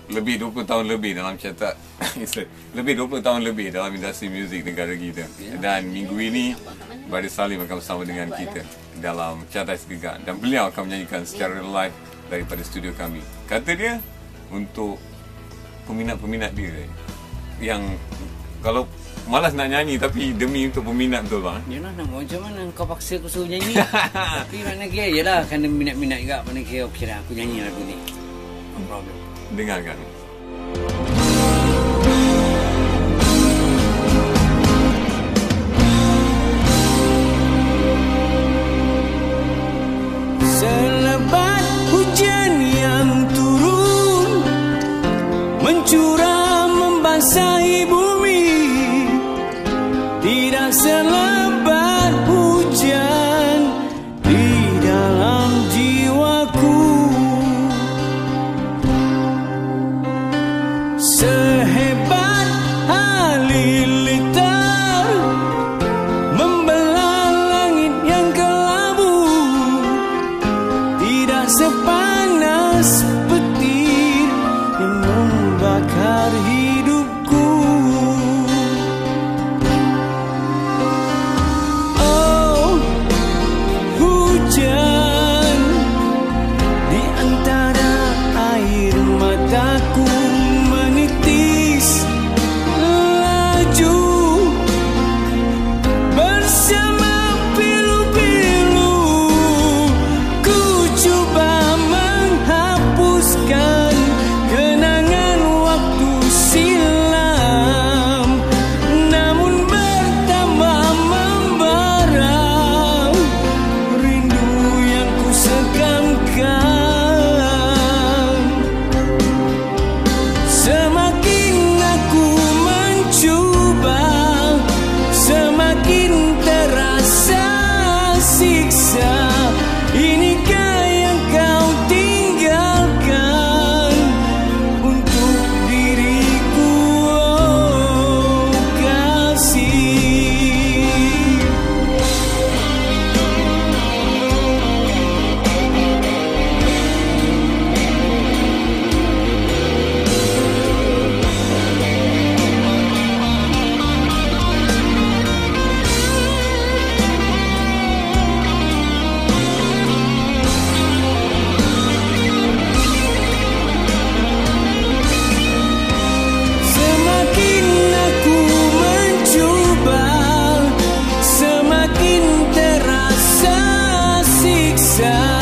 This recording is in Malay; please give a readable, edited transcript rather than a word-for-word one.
lebih 20 tahun lebih dalam cetak lebih 20 tahun lebih dalam industri muzik negara kita. Dan minggu ini Brother Salim akan bersama dengan kita dalam Cerdas Gegar, dan beliau akan menyanyikan secara live daripada studio kami. Kata dia untuk peminat-peminat dia yang kalau malas nak nyanyi tapi demi untuk peminat, betul bang? Yalah, nak macam mana kau paksa aku suruh nyanyi. Tapi mana kira yalah, kerana minat-minat juga, mana kira okey dah aku nyanyi lagu ni. No problem. Dengarkan. Selebat hujan yang turun mencurah membasahi bumi, tidak selebat hujan di dalam jiwaku. Sehebat halilintar membelah langit yang kelabu, tidak sepanas petir yang membakar hidupku. Oh, hujan di antara air mataku menitis laju bersama pilu-pilu. Ku coba menghapuskan kenangan waktu silam, namun bertambah membara rindu yang ku sekamkan. Semakin aku mencoba, semakin terasa siksa. Inikah yang kau tinggalkan untuk diriku, oh kasih. Semakin aku mencoba, semakin terasa siksa.